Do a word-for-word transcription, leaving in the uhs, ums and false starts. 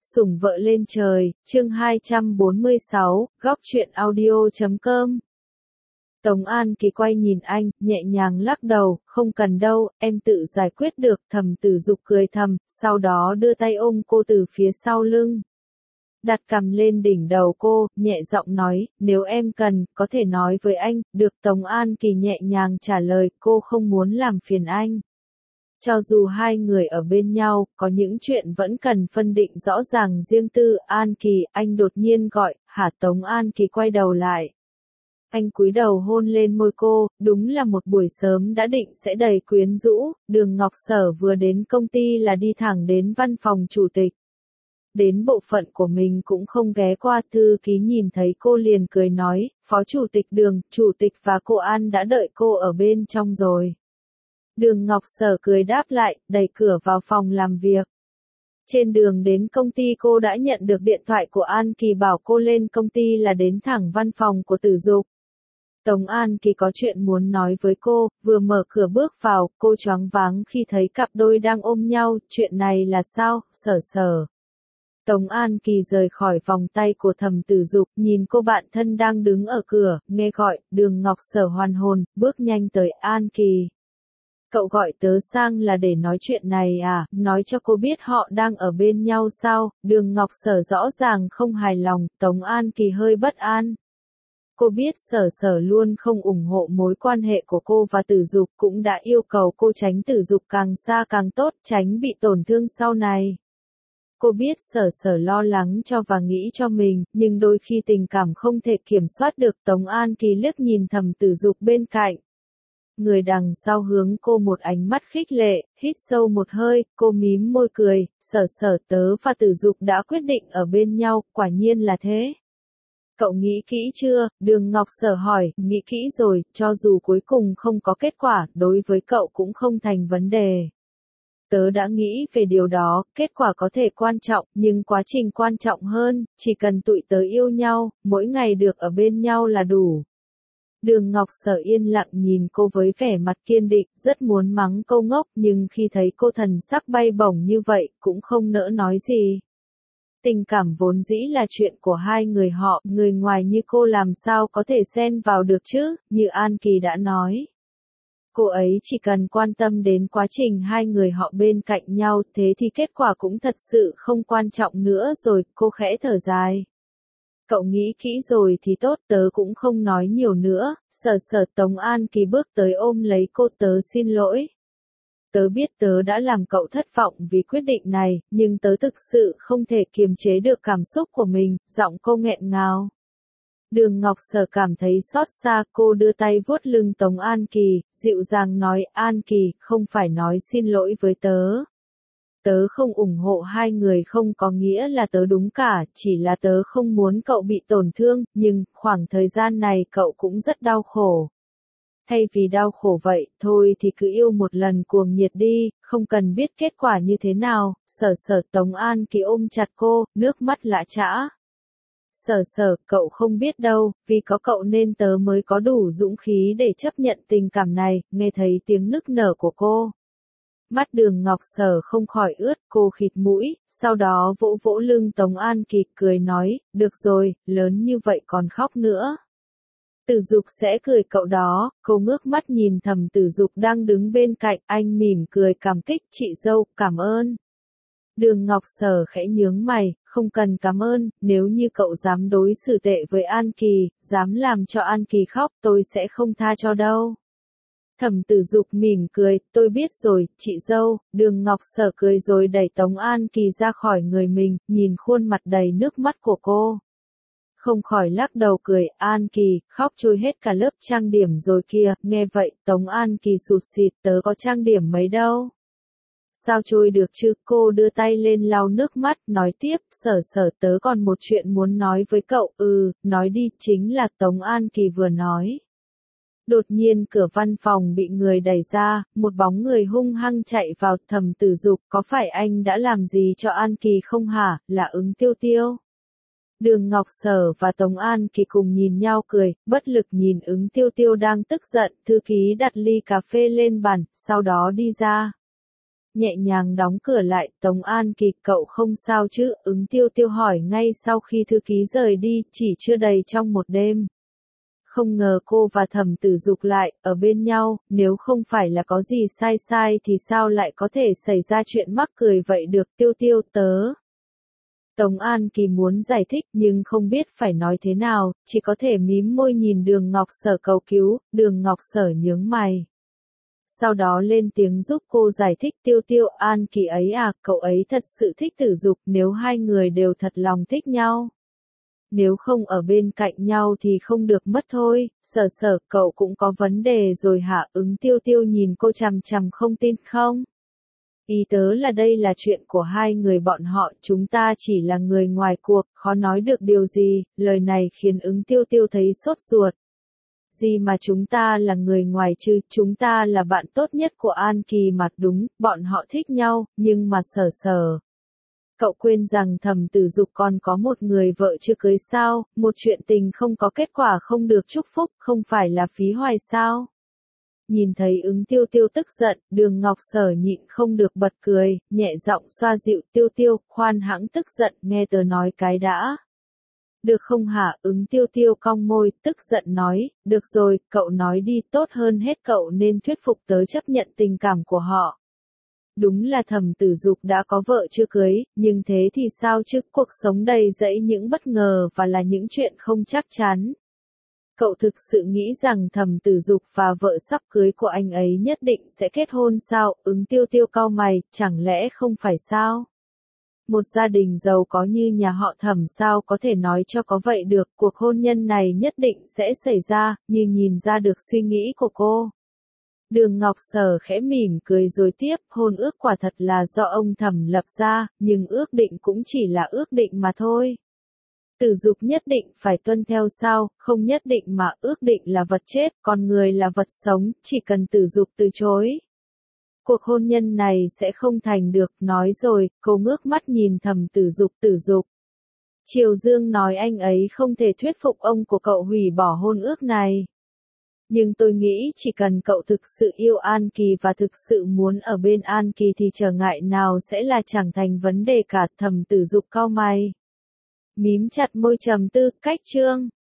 Sủng vợ lên trời, chương hai trăm bốn mươi sáu, góc truyện audio chấm com. Tống An Kỳ quay nhìn anh, nhẹ nhàng lắc đầu, không cần đâu, em tự giải quyết được. Thẩm Tử Dục cười thầm, sau đó đưa tay ôm cô từ phía sau lưng. Đặt cằm lên đỉnh đầu cô, nhẹ giọng nói, nếu em cần, có thể nói với anh. Được. Tống An Kỳ nhẹ nhàng trả lời, cô không muốn làm phiền anh. Cho dù hai người ở bên nhau, có những chuyện vẫn cần phân định rõ ràng riêng tư. An Kỳ, anh đột nhiên gọi, hả? Tống An Kỳ quay đầu lại. Anh cúi đầu hôn lên môi cô, đúng là một buổi sớm đã định sẽ đầy quyến rũ. Đường Ngọc Sở vừa đến công ty là đi thẳng đến văn phòng chủ tịch. Đến bộ phận của mình cũng không ghé qua. Thư ký nhìn thấy cô liền cười nói, Phó Chủ tịch Đường, Chủ tịch và cô An đã đợi cô ở bên trong rồi. Đường Ngọc Sở cười đáp lại, đẩy cửa vào phòng làm việc. Trên đường đến công ty cô đã nhận được điện thoại của An Kỳ bảo cô lên công ty là đến thẳng văn phòng của Tử Dục. Tống An Kỳ có chuyện muốn nói với cô, vừa mở cửa bước vào, cô choáng váng khi thấy cặp đôi đang ôm nhau. Chuyện này là sao? Sở Sở. Tống An Kỳ rời khỏi vòng tay của Thẩm Tử Dục, nhìn cô bạn thân đang đứng ở cửa, nghe gọi. Đường Ngọc Sở hoàn hồn, bước nhanh tới. An Kỳ. Cậu gọi tớ sang là để nói chuyện này à? Nói cho cô biết họ đang ở bên nhau sao? Đường Ngọc Sở rõ ràng không hài lòng. Tống An Kỳ hơi bất an. Cô biết Sở Sở luôn không ủng hộ mối quan hệ của cô và Tử Dục, cũng đã yêu cầu cô tránh Tử Dục càng xa càng tốt, tránh bị tổn thương sau này. Cô biết Sở Sở lo lắng cho và nghĩ cho mình, nhưng đôi khi tình cảm không thể kiểm soát được. Tống An Kỳ liếc nhìn Thẩm Tử Dục bên cạnh. Người đằng sau hướng cô một ánh mắt khích lệ, hít sâu một hơi, cô mím môi cười. Sở Sở, tớ và Tử Dục đã quyết định ở bên nhau, quả nhiên là thế. Cậu nghĩ kỹ chưa? Đường Ngọc Sở hỏi. Nghĩ kỹ rồi, cho dù cuối cùng không có kết quả, đối với cậu cũng không thành vấn đề. Tớ đã nghĩ về điều đó, kết quả có thể quan trọng, nhưng quá trình quan trọng hơn, chỉ cần tụi tớ yêu nhau, mỗi ngày được ở bên nhau là đủ. Đường Ngọc Sở yên lặng nhìn cô với vẻ mặt kiên định, rất muốn mắng câu ngốc, nhưng khi thấy cô thần sắc bay bổng như vậy, cũng không nỡ nói gì. Tình cảm vốn dĩ là chuyện của hai người họ, người ngoài như cô làm sao có thể xen vào được chứ, như An Kỳ đã nói. Cô ấy chỉ cần quan tâm đến quá trình hai người họ bên cạnh nhau, thế thì kết quả cũng thật sự không quan trọng nữa rồi. Cô khẽ thở dài. Cậu nghĩ kỹ rồi thì tốt, tớ cũng không nói nhiều nữa. Sở Sở. Tống An Kỳ bước tới ôm lấy cô. Tớ xin lỗi. Tớ biết tớ đã làm cậu thất vọng vì quyết định này, nhưng tớ thực sự không thể kiềm chế được cảm xúc của mình. Giọng cô nghẹn ngào. Đường Ngọc Sở cảm thấy xót xa, cô đưa tay vuốt lưng Tống An Kỳ, dịu dàng nói, An Kỳ, không phải nói xin lỗi với tớ. Tớ không ủng hộ hai người không có nghĩa là tớ đúng cả, chỉ là tớ không muốn cậu bị tổn thương, nhưng, khoảng thời gian này cậu cũng rất đau khổ. Thay vì đau khổ vậy, thôi thì cứ yêu một lần cuồng nhiệt đi, không cần biết kết quả như thế nào. Sở Sở. Tống An Kỳ ôm chặt cô, nước mắt lã chã. Sở Sở, cậu không biết đâu, vì có cậu nên tớ mới có đủ dũng khí để chấp nhận tình cảm này. Nghe thấy tiếng nức nở của cô. Mắt Đường Ngọc Sở không khỏi ướt, cô khịt mũi, sau đó vỗ vỗ lưng Tống An Kỳ, cười nói, được rồi, lớn như vậy còn khóc nữa. Tử Dục sẽ cười cậu đó. Cô ngước mắt nhìn Thẩm Tử Dục đang đứng bên cạnh, anh mỉm cười cảm kích, chị dâu, cảm ơn. Đường Ngọc Sở khẽ nhướng mày, không cần cảm ơn, nếu như cậu dám đối xử tệ với An Kỳ, dám làm cho An Kỳ khóc, tôi sẽ không tha cho đâu. Thẩm Tử Dục mỉm cười, tôi biết rồi, chị dâu. Đường Ngọc Sở cười rồi đẩy Tống An Kỳ ra khỏi người mình, nhìn khuôn mặt đầy nước mắt của cô. Không khỏi lắc đầu cười. An Kỳ, khóc trôi hết cả lớp trang điểm rồi kìa. Nghe vậy, Tống An Kỳ sụt sịt, tớ có trang điểm mấy đâu. Sao trôi được chứ? Cô đưa tay lên lau nước mắt, nói tiếp, Sở Sở, tớ còn một chuyện muốn nói với cậu. Ừ, nói đi. Chính là Tống An Kỳ vừa nói. Đột nhiên cửa văn phòng bị người đẩy ra, một bóng người hung hăng chạy vào. Thẩm Tử Dục, có phải anh đã làm gì cho An Kỳ không hả? Là Ứng Tiêu Tiêu. Đường Ngọc Sở và Tống An Kỳ cùng nhìn nhau cười, bất lực nhìn Ứng Tiêu Tiêu đang tức giận. Thư ký đặt ly cà phê lên bàn, sau đó đi ra. nhẹ nhàng đóng cửa lại. Tống An Kỳ, cậu không sao chứ? Ứng Tiêu Tiêu hỏi ngay sau khi thư ký rời đi, chỉ chưa đầy trong một đêm. Không ngờ cô và Thẩm Tử Dục lại ở bên nhau, nếu không phải là có gì sai sai thì sao lại có thể xảy ra chuyện mắc cười vậy được. Tiêu Tiêu, tớ. Tống An Kỳ muốn giải thích nhưng không biết phải nói thế nào, chỉ có thể mím môi nhìn Đường Ngọc Sở cầu cứu. Đường Ngọc Sở nhướng mày. Sau đó lên tiếng giúp cô giải thích. Tiêu Tiêu, An Kỳ ấy à, cậu ấy thật sự thích Tử Dục, nếu hai người đều thật lòng thích nhau. Nếu không ở bên cạnh nhau thì không được mất thôi. Sở Sở, cậu cũng có vấn đề rồi hả? Ứng Tiêu Tiêu nhìn cô chằm chằm không tin. Không. Ý tớ là đây là chuyện của hai người bọn họ, chúng ta chỉ là người ngoài cuộc, khó nói được điều gì. Lời này khiến Ứng Tiêu Tiêu thấy sốt ruột. Gì mà chúng ta là người ngoài chứ, chúng ta là bạn tốt nhất của An Kỳ mà. Đúng, bọn họ thích nhau, nhưng mà Sở Sở. Cậu quên rằng Thẩm Tử Dục còn có một người vợ chưa cưới sao, một chuyện tình không có kết quả không được chúc phúc, không phải là phí hoài sao? Nhìn thấy Ứng Tiêu Tiêu tức giận, Đường Ngọc Sở nhịn không được bật cười, nhẹ giọng xoa dịu. Tiêu Tiêu, khoan hãng tức giận, nghe tớ nói cái đã. Được không hả? Ứng Tiêu Tiêu cong môi, tức giận nói, được rồi, cậu nói đi, tốt hơn hết cậu nên thuyết phục tớ chấp nhận tình cảm của họ. Đúng là Thẩm Tử Dục đã có vợ chưa cưới, nhưng thế thì sao chứ, cuộc sống đầy dẫy những bất ngờ và là những chuyện không chắc chắn. Cậu thực sự nghĩ rằng Thẩm Tử Dục và vợ sắp cưới của anh ấy nhất định sẽ kết hôn sao? Ứng Tiêu Tiêu cau mày, chẳng lẽ không phải sao? Một gia đình giàu có như nhà họ Thẩm sao có thể nói cho có vậy được, cuộc hôn nhân này nhất định sẽ xảy ra, như nhìn ra được suy nghĩ của cô. Đường Ngọc Sở khẽ mỉm cười rồi tiếp, hôn ước quả thật là do ông Thẩm lập ra, nhưng ước định cũng chỉ là ước định mà thôi. Tử Dục nhất định phải tuân theo sao? Không nhất định mà, ước định là vật chết, còn người là vật sống, chỉ cần Tử Dục từ chối. Cuộc hôn nhân này sẽ không thành được. Nói rồi, cô ngước mắt nhìn Thẩm Tử Dục. Tử Dục. Triều Dương nói anh ấy không thể thuyết phục ông của cậu hủy bỏ hôn ước này. Nhưng tôi nghĩ chỉ cần cậu thực sự yêu An Kỳ và thực sự muốn ở bên An Kỳ thì trở ngại nào sẽ là chẳng thành vấn đề cả. Thẩm Tử Dục cau mày. Mím chặt môi trầm tư, cách chương.